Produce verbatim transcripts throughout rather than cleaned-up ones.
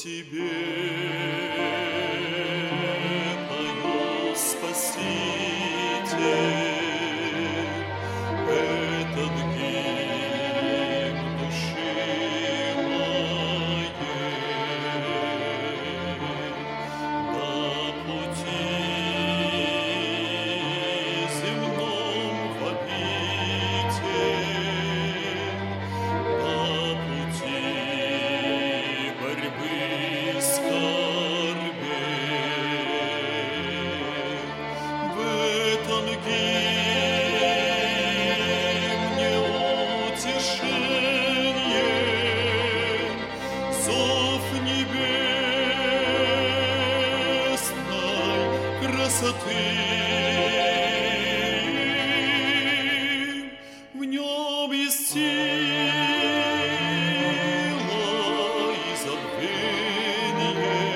Тебе пою, Спаситель, этот гимн души моей. На пути земном в обитель, на пути борьбы скорбей. В этом гимне утешение, зов небесной красоты. В нем есть сила и забвение.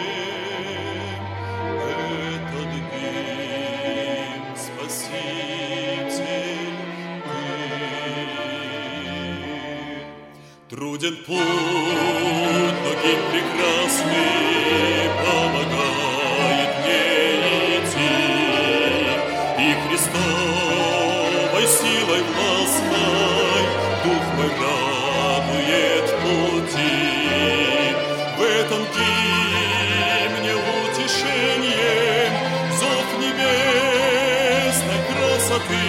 Этот гимн, Спаситель, Ты. Труден путь, но гимн прекрасный помогает мне идти, и Христовой силой властной дух мой радует пути. В этом гимне утешение, зов небесной красоты.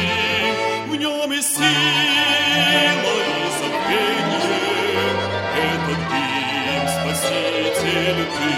В нем и сила, и забвение. Этот гимн, Спаситель, Ты.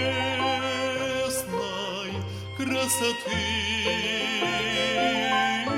Красоты.